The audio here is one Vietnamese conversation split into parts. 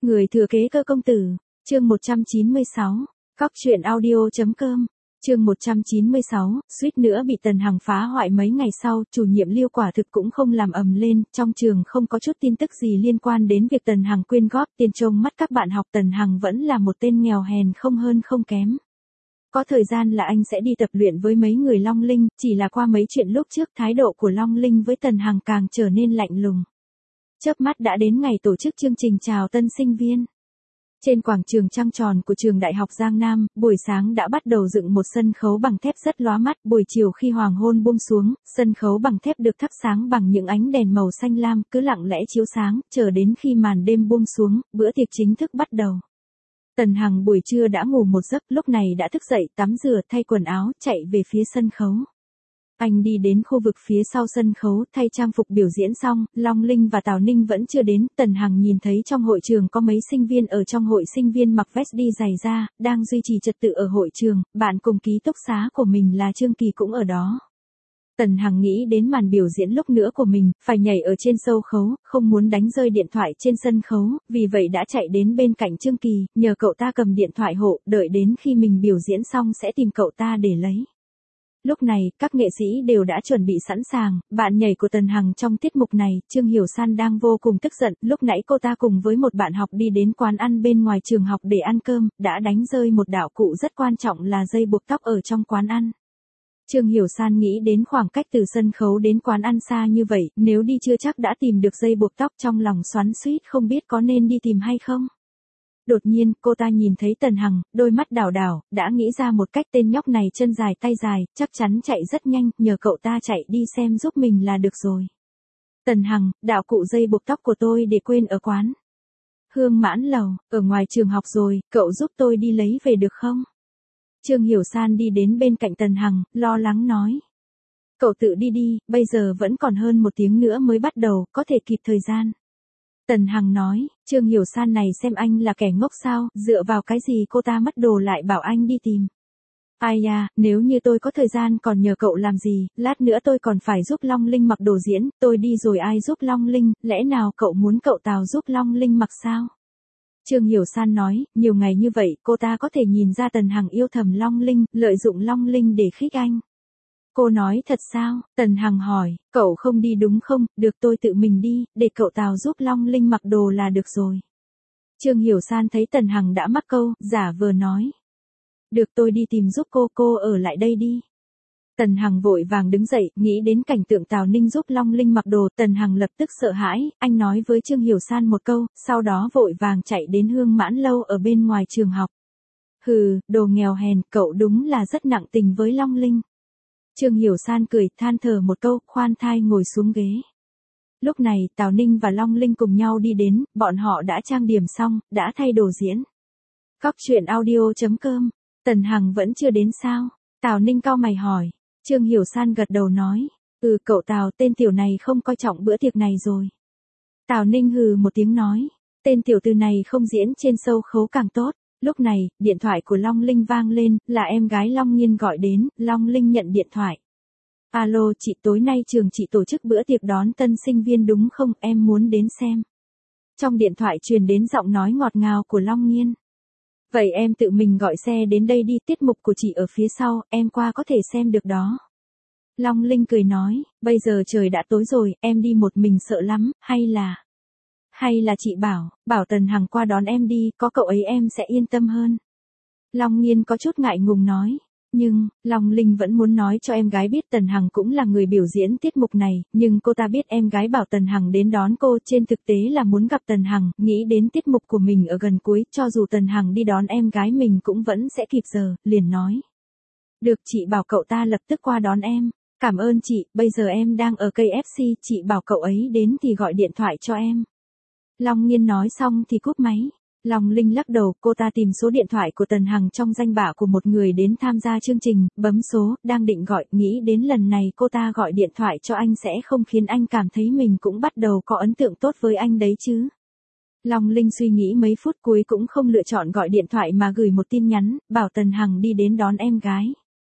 Người thừa kế Cơ công tử, chương 196, Cóc truyện audio.com, chương 196, suýt nữa bị Tần Hằng phá hoại mấy ngày sau, chủ nhiệm Liêu quả thực cũng không làm ầm lên, trong trường không có chút tin tức gì liên quan đến việc Tần Hằng quyên góp tiền trong mắt các bạn học. Tần Hằng vẫn là một tên nghèo hèn không hơn không kém. Có thời gian là anh sẽ đi tập luyện với mấy người Long Linh, chỉ là qua mấy chuyện lúc trước thái độ của Long Linh với Tần Hằng càng trở nên lạnh lùng. Chớp mắt đã đến ngày tổ chức chương trình chào tân sinh viên. Trên quảng trường trăng tròn của trường Đại học Giang Nam, buổi sáng đã bắt đầu dựng một sân khấu bằng thép rất lóa mắt. Buổi chiều khi hoàng hôn buông xuống, sân khấu bằng thép được thắp sáng bằng những ánh đèn màu xanh lam, cứ lặng lẽ chiếu sáng, chờ đến khi màn đêm buông xuống, bữa tiệc chính thức bắt đầu. Tần Hằng buổi trưa đã ngủ một giấc, lúc này đã thức dậy, tắm rửa, thay quần áo, chạy về phía sân khấu. Anh đi đến khu vực phía sau sân khấu, thay trang phục biểu diễn xong, Long Linh và Tào Ninh vẫn chưa đến. Tần Hằng nhìn thấy trong hội trường có mấy sinh viên ở trong hội sinh viên mặc vest đi giày da, đang duy trì trật tự ở hội trường, bạn cùng ký túc xá của mình là Trương Kỳ cũng ở đó. Tần Hằng nghĩ đến màn biểu diễn lúc nữa của mình, phải nhảy ở trên sân khấu, không muốn đánh rơi điện thoại trên sân khấu, vì vậy đã chạy đến bên cạnh Trương Kỳ, nhờ cậu ta cầm điện thoại hộ, đợi đến khi mình biểu diễn xong sẽ tìm cậu ta để lấy. Lúc này, các nghệ sĩ đều đã chuẩn bị sẵn sàng, bạn nhảy của Tần Hằng trong tiết mục này, Trương Hiểu San đang vô cùng tức giận, lúc nãy cô ta cùng với một bạn học đi đến quán ăn bên ngoài trường học để ăn cơm, đã đánh rơi một đạo cụ rất quan trọng là dây buộc tóc ở trong quán ăn. Trương Hiểu San nghĩ đến khoảng cách từ sân khấu đến quán ăn xa như vậy, nếu đi chưa chắc đã tìm được dây buộc tóc, trong lòng xoắn xuýt không biết có nên đi tìm hay không. Đột nhiên, cô ta nhìn thấy Tần Hằng, đôi mắt đảo đảo, đã nghĩ ra một cách, tên nhóc này chân dài tay dài, chắc chắn chạy rất nhanh, nhờ cậu ta chạy đi xem giúp mình là được rồi. Tần Hằng, đạo cụ dây buộc tóc của tôi để quên ở quán Hương Mãn Lầu, ở ngoài trường học rồi, cậu giúp tôi đi lấy về được không? Trương Hiểu San đi đến bên cạnh Tần Hằng, lo lắng nói. Cậu tự đi đi, bây giờ vẫn còn hơn 1 tiếng nữa mới bắt đầu, có thể kịp thời gian. Tần Hằng nói, Trương Hiểu San này xem anh là kẻ ngốc sao, dựa vào cái gì cô ta mất đồ lại bảo anh đi tìm. Ai da, nếu như tôi có thời gian còn nhờ cậu làm gì, lát nữa tôi còn phải giúp Long Linh mặc đồ diễn, tôi đi rồi ai giúp Long Linh, lẽ nào cậu muốn cậu Tào giúp Long Linh mặc sao? Trương Hiểu San nói, nhiều ngày như vậy, cô ta có thể nhìn ra Tần Hằng yêu thầm Long Linh, lợi dụng Long Linh để khích anh. Cô nói thật sao? Tần Hằng hỏi, cậu không đi đúng không? Được, tôi tự mình đi, để cậu Tào giúp Long Linh mặc đồ là được rồi. Trương Hiểu San thấy Tần Hằng đã mắc câu, giả vờ nói. Được, tôi đi tìm giúp cô ở lại đây đi. Tần Hằng vội vàng đứng dậy, nghĩ đến cảnh tượng Tào Ninh giúp Long Linh mặc đồ, Tần Hằng lập tức sợ hãi, anh nói với Trương Hiểu San một câu, sau đó vội vàng chạy đến Hương Mãn Lâu ở bên ngoài trường học. Hừ, đồ nghèo hèn, cậu đúng là rất nặng tình với Long Linh. Trương Hiểu San cười, than thở một câu, khoan thai ngồi xuống ghế. Lúc này, Tào Ninh và Long Linh cùng nhau đi đến, bọn họ đã trang điểm xong, đã thay đồ diễn. Cóc truyện audio.com, Tần Hằng vẫn chưa đến sao? Tào Ninh cau mày hỏi. Trương Hiểu San gật đầu nói, cậu Tào, tên tiểu này không coi trọng bữa tiệc này rồi. Tào Ninh hừ một tiếng nói, tên tiểu tử này không diễn trên sân khấu càng tốt. Lúc này, điện thoại của Long Linh vang lên, là em gái Long Nhiên gọi đến, Long Linh nhận điện thoại. Alo chị, tối nay trường chị tổ chức bữa tiệc đón tân sinh viên đúng không, em muốn đến xem. Trong điện thoại truyền đến giọng nói ngọt ngào của Long Nhiên. Vậy em tự mình gọi xe đến đây đi, tiết mục của chị ở phía sau, em qua có thể xem được đó. Long Linh cười nói, bây giờ trời đã tối rồi, em đi một mình sợ lắm, hay là chị bảo Tần Hằng qua đón em đi, có cậu ấy em sẽ yên tâm hơn. Long Nhiên có chút ngại ngùng nói, nhưng, Long Linh vẫn muốn nói cho em gái biết Tần Hằng cũng là người biểu diễn tiết mục này, nhưng cô ta biết em gái bảo Tần Hằng đến đón cô, trên thực tế là muốn gặp Tần Hằng, nghĩ đến tiết mục của mình ở gần cuối, cho dù Tần Hằng đi đón em gái mình cũng vẫn sẽ kịp giờ, liền nói. Được, chị bảo cậu ta lập tức qua đón em. Cảm ơn chị, bây giờ em đang ở KFC, chị bảo cậu ấy đến thì gọi điện thoại cho em. Long Nhiên nói xong thì cúp máy. Long Linh lắc đầu, cô ta tìm số điện thoại của Tần Hằng trong danh bạ của một người đến tham gia chương trình, bấm số, đang định gọi, nghĩ đến lần này cô ta gọi điện thoại cho anh sẽ không khiến anh cảm thấy mình cũng bắt đầu có ấn tượng tốt với anh đấy chứ. Long Linh suy nghĩ mấy phút cuối cũng không lựa chọn gọi điện thoại mà gửi một tin nhắn, bảo Tần Hằng đi đến đón em gái.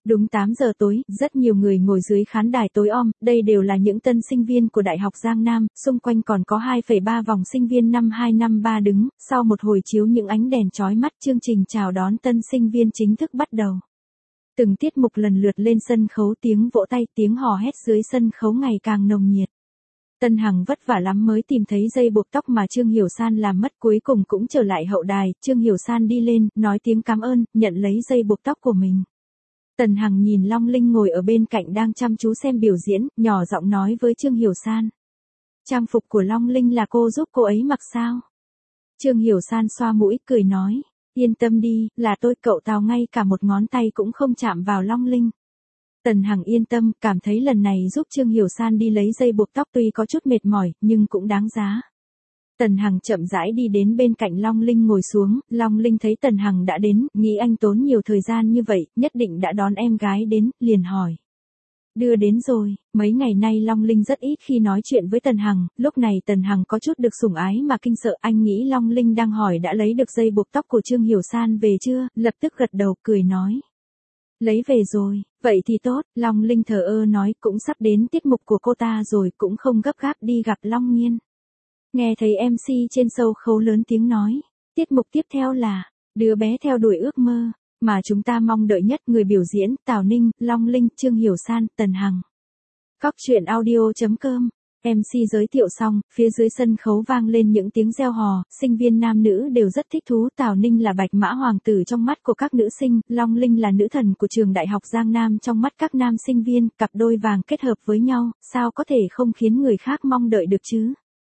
Đúng 8 giờ tối, rất nhiều người ngồi dưới khán đài tối om, đây đều là những tân sinh viên của Đại học Giang Nam, xung quanh còn có 2,3 vòng sinh viên năm 2 năm 3 đứng, sau một hồi chiếu những ánh đèn chói mắt chương trình chào đón tân sinh viên chính thức bắt đầu. Từng tiết mục lần lượt lên sân khấu, tiếng vỗ tay, tiếng hò hét dưới sân khấu ngày càng nồng nhiệt. Tân Hằng vất vả lắm mới tìm thấy dây buộc tóc mà Trương Hiểu San làm mất, cuối cùng cũng trở lại hậu đài, Trương Hiểu San đi lên, nói tiếng cảm ơn, nhận lấy dây buộc tóc của mình. Tần Hằng nhìn Long Linh ngồi ở bên cạnh đang chăm chú xem biểu diễn, nhỏ giọng nói với Trương Hiểu San. Trang phục của Long Linh là cô giúp cô ấy mặc sao? Trương Hiểu San xoa mũi, cười nói. Yên tâm đi, là tôi, cậu Tào ngay cả một ngón tay cũng không chạm vào Long Linh. Tần Hằng yên tâm, cảm thấy lần này giúp Trương Hiểu San đi lấy dây buộc tóc tuy có chút mệt mỏi, nhưng cũng đáng giá. Tần Hằng chậm rãi đi đến bên cạnh Long Linh ngồi xuống, Long Linh thấy Tần Hằng đã đến, nghĩ anh tốn nhiều thời gian như vậy, nhất định đã đón em gái đến, liền hỏi. Đưa đến rồi, mấy ngày nay Long Linh rất ít khi nói chuyện với Tần Hằng, lúc này Tần Hằng có chút được sủng ái mà kinh sợ, anh nghĩ Long Linh đang hỏi đã lấy được dây buộc tóc của Trương Hiểu San về chưa, lập tức gật đầu, cười nói. Lấy về rồi, vậy thì tốt, Long Linh thờ ơ nói, cũng sắp đến tiết mục của cô ta rồi, cũng không gấp gáp đi gặp Long Nghiên. Nghe thấy MC trên sâu khấu lớn tiếng nói, tiết mục tiếp theo là, đứa bé theo đuổi ước mơ, mà chúng ta mong đợi nhất, người biểu diễn, Tào Ninh, Long Linh, Trương Hiểu San, Tần Hằng. Cóc truyện audio.com, MC giới thiệu xong, phía dưới sân khấu vang lên những tiếng reo hò, sinh viên nam nữ đều rất thích thú, Tào Ninh là bạch mã hoàng tử trong mắt của các nữ sinh, Long Linh là nữ thần của trường Đại học Giang Nam trong mắt các nam sinh viên, cặp đôi vàng kết hợp với nhau, sao có thể không khiến người khác mong đợi được chứ?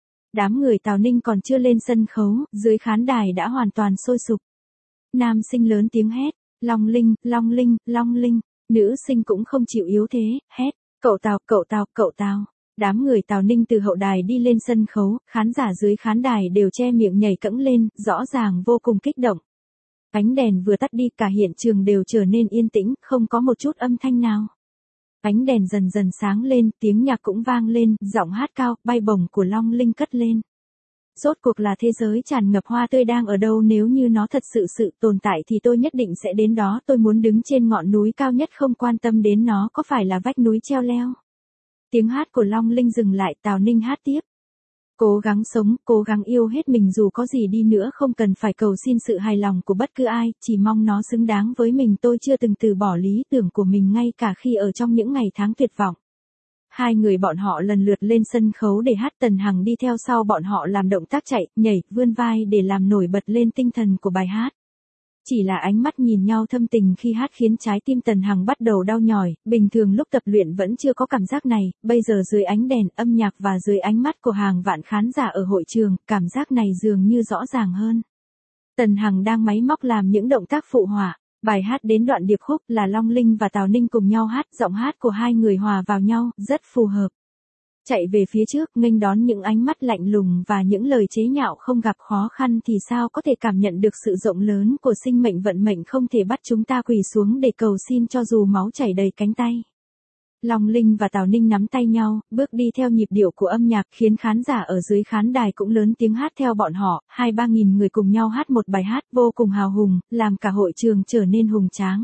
Đám người Tào Ninh còn chưa lên sân khấu, dưới khán đài đã hoàn toàn sôi sục. Nam sinh lớn tiếng hét, Long Linh, Long Linh, Long Linh, nữ sinh cũng không chịu yếu thế, hét, cậu Tào, cậu Tào, cậu Tào. Đám người Tào Ninh từ hậu đài đi lên sân khấu, khán giả dưới khán đài đều che miệng nhảy cẫng lên, rõ ràng vô cùng kích động. Ánh đèn vừa tắt đi, cả hiện trường đều trở nên yên tĩnh, không có một chút âm thanh nào. Ánh đèn dần dần sáng lên, tiếng nhạc cũng vang lên, giọng hát cao, bay bổng của Long Linh cất lên. Rốt cuộc là thế giới tràn ngập hoa tươi đang ở đâu, nếu như nó thật sự tồn tại thì tôi nhất định sẽ đến đó, tôi muốn đứng trên ngọn núi cao nhất không quan tâm đến nó có phải là vách núi treo leo. Tiếng hát của Long Linh dừng lại, Tào Ninh hát tiếp. Cố gắng sống, cố gắng yêu hết mình dù có gì đi nữa, không cần phải cầu xin sự hài lòng của bất cứ ai, chỉ mong nó xứng đáng với mình. Tôi chưa từng từ bỏ lý tưởng của mình ngay cả khi ở trong những ngày tháng tuyệt vọng. Hai người bọn họ lần lượt lên sân khấu để hát, Tần Hằng đi theo sau bọn họ làm động tác chạy, nhảy, vươn vai để làm nổi bật lên tinh thần của bài hát. Chỉ là ánh mắt nhìn nhau thâm tình khi hát khiến trái tim Tần Hằng bắt đầu đau nhói, bình thường lúc tập luyện vẫn chưa có cảm giác này, bây giờ dưới ánh đèn, âm nhạc và dưới ánh mắt của hàng vạn khán giả ở hội trường, cảm giác này dường như rõ ràng hơn. Tần Hằng đang máy móc làm những động tác phụ họa, bài hát đến đoạn điệp khúc là Long Linh và Tào Ninh cùng nhau hát, giọng hát của hai người hòa vào nhau, rất phù hợp. Chạy về phía trước, nghênh đón những ánh mắt lạnh lùng và những lời chế nhạo không gặp khó khăn thì sao có thể cảm nhận được sự rộng lớn của sinh mệnh, vận mệnh không thể bắt chúng ta quỳ xuống để cầu xin cho dù máu chảy đầy cánh tay. Long Linh và Tào Ninh nắm tay nhau, bước đi theo nhịp điệu của âm nhạc khiến khán giả ở dưới khán đài cũng lớn tiếng hát theo bọn họ, 2-3 nghìn người cùng nhau hát một bài hát vô cùng hào hùng, làm cả hội trường trở nên hùng tráng.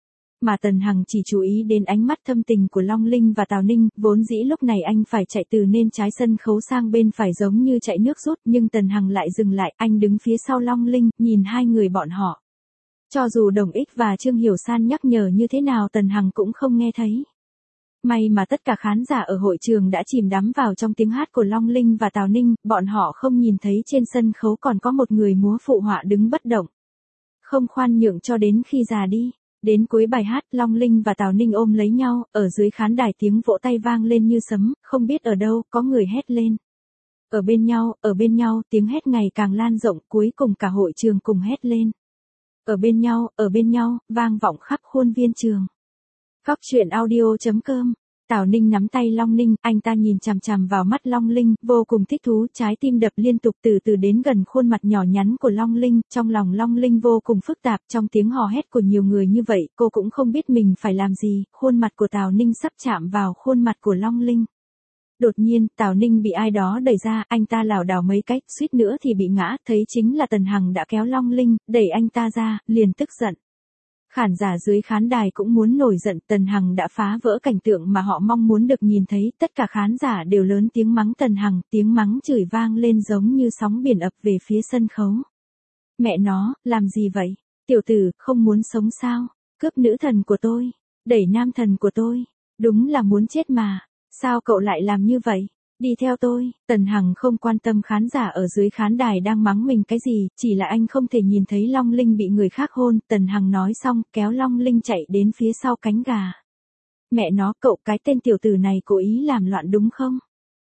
Mà Tần Hằng chỉ chú ý đến ánh mắt thâm tình của Long Linh và Tào Ninh, vốn dĩ lúc này anh phải chạy từ nên trái sân khấu sang bên phải giống như chạy nước rút, nhưng Tần Hằng lại dừng lại, anh đứng phía sau Long Linh, nhìn hai người bọn họ. Cho dù Đồng Ích và Trương Hiểu San nhắc nhở như thế nào Tần Hằng cũng không nghe thấy. May mà tất cả khán giả ở hội trường đã chìm đắm vào trong tiếng hát của Long Linh và Tào Ninh, bọn họ không nhìn thấy trên sân khấu còn có một người múa phụ họa đứng bất động. Không khoan nhượng cho đến khi già đi. Đến cuối bài hát, Long Linh và Tào Ninh ôm lấy nhau, ở dưới khán đài tiếng vỗ tay vang lên như sấm, không biết ở đâu, có người hét lên. Ở bên nhau, tiếng hét ngày càng lan rộng, cuối cùng cả hội trường cùng hét lên. Ở bên nhau, vang vọng khắp khuôn viên trường. Cóc truyện audio.com. Tào Ninh nắm tay Long Linh, anh ta nhìn chằm chằm vào mắt Long Linh, vô cùng thích thú, trái tim đập liên tục từ từ đến gần khuôn mặt nhỏ nhắn của Long Linh, trong lòng Long Linh vô cùng phức tạp, trong tiếng hò hét của nhiều người như vậy, cô cũng không biết mình phải làm gì, khuôn mặt của Tào Ninh sắp chạm vào khuôn mặt của Long Linh. Đột nhiên, Tào Ninh bị ai đó đẩy ra, anh ta lảo đảo mấy cách, suýt nữa thì bị ngã, thấy chính là Tần Hằng đã kéo Long Linh, đẩy anh ta ra, liền tức giận. Khán giả dưới khán đài cũng muốn nổi giận, Tần Hằng đã phá vỡ cảnh tượng mà họ mong muốn được nhìn thấy, tất cả khán giả đều lớn tiếng mắng Tần Hằng, tiếng mắng chửi vang lên giống như sóng biển ập về phía sân khấu. Mẹ nó, làm gì vậy? Tiểu tử, không muốn sống sao? Cướp nữ thần của tôi, đẩy nam thần của tôi, đúng là muốn chết mà, sao cậu lại làm như vậy? Đi theo tôi. Tần Hằng không quan tâm khán giả ở dưới khán đài đang mắng mình cái gì, chỉ là anh không thể nhìn thấy Long Linh bị người khác hôn. Tần Hằng nói xong kéo Long Linh chạy đến phía sau cánh gà. Mẹ nó, cậu cái tên tiểu tử này cố ý làm loạn đúng không?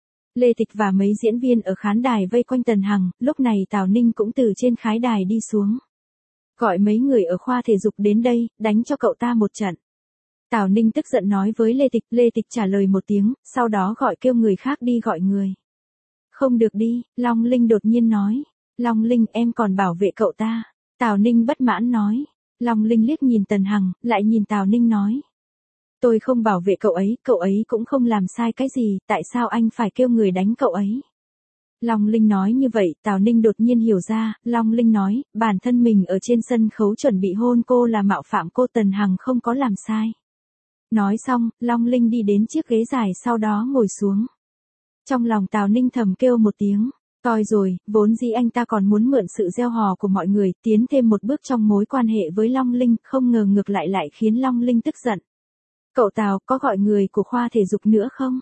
Lê Tịch và mấy diễn viên ở khán đài vây quanh Tần Hằng, lúc này Tào Ninh cũng từ trên khái đài đi xuống. Gọi mấy người ở khoa thể dục đến đây, đánh cho cậu ta một trận. Tào Ninh tức giận nói với Lê Tịch trả lời một tiếng, sau đó gọi kêu người khác đi gọi người. Không được đi, Long Linh đột nhiên nói. Long Linh, em còn bảo vệ cậu ta. Tào Ninh bất mãn nói. Long Linh liếc nhìn Tần Hằng, lại nhìn Tào Ninh nói. Tôi không bảo vệ cậu ấy cũng không làm sai cái gì, tại sao anh phải kêu người đánh cậu ấy? Long Linh nói như vậy, Tào Ninh đột nhiên hiểu ra, Long Linh nói, bản thân mình ở trên sân khấu chuẩn bị hôn cô là mạo phạm cô, Tần Hằng không có làm sai. Nói xong, Long Linh đi đến chiếc ghế dài sau đó ngồi xuống. Trong lòng Tào Ninh thầm kêu một tiếng, coi rồi, vốn dĩ anh ta còn muốn mượn sự gieo hò của mọi người, tiến thêm một bước trong mối quan hệ với Long Linh, không ngờ ngược lại khiến Long Linh tức giận. Cậu Tào, có gọi người của khoa thể dục nữa không?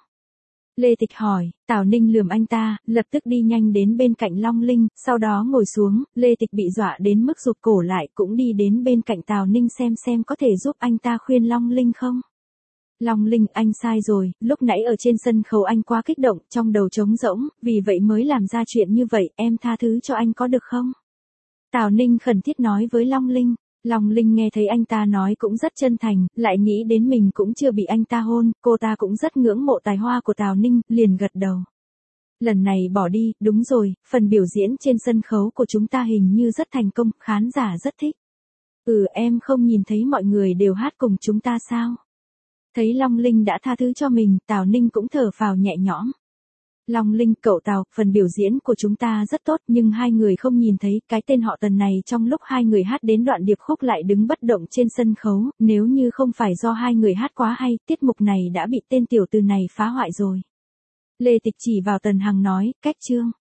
Lê Tịch hỏi, Tào Ninh lườm anh ta, lập tức đi nhanh đến bên cạnh Long Linh, sau đó ngồi xuống, Lê Tịch bị dọa đến mức rụt cổ lại, cũng đi đến bên cạnh Tào Ninh xem có thể giúp anh ta khuyên Long Linh không? Long Linh, anh sai rồi, lúc nãy ở trên sân khấu anh quá kích động, trong đầu trống rỗng, vì vậy mới làm ra chuyện như vậy, em tha thứ cho anh có được không? Tào Ninh khẩn thiết nói với Long Linh. Long Linh nghe thấy anh ta nói cũng rất chân thành, lại nghĩ đến mình cũng chưa bị anh ta hôn, cô ta cũng rất ngưỡng mộ tài hoa của Tào Ninh, liền gật đầu. Lần này bỏ đi, đúng rồi, phần biểu diễn trên sân khấu của chúng ta hình như rất thành công, khán giả rất thích. Em không nhìn thấy mọi người đều hát cùng chúng ta sao? Thấy Long Linh đã tha thứ cho mình, Tào Ninh cũng thở phào nhẹ nhõm. Long Linh, cậu Tào, phần biểu diễn của chúng ta rất tốt, nhưng hai người không nhìn thấy cái tên họ Tần này trong lúc hai người hát đến đoạn điệp khúc lại đứng bất động trên sân khấu, nếu như không phải do hai người hát quá hay, tiết mục này đã bị tên tiểu tử này phá hoại rồi. Lê Tịch chỉ vào Tần Hằng nói, cách chương.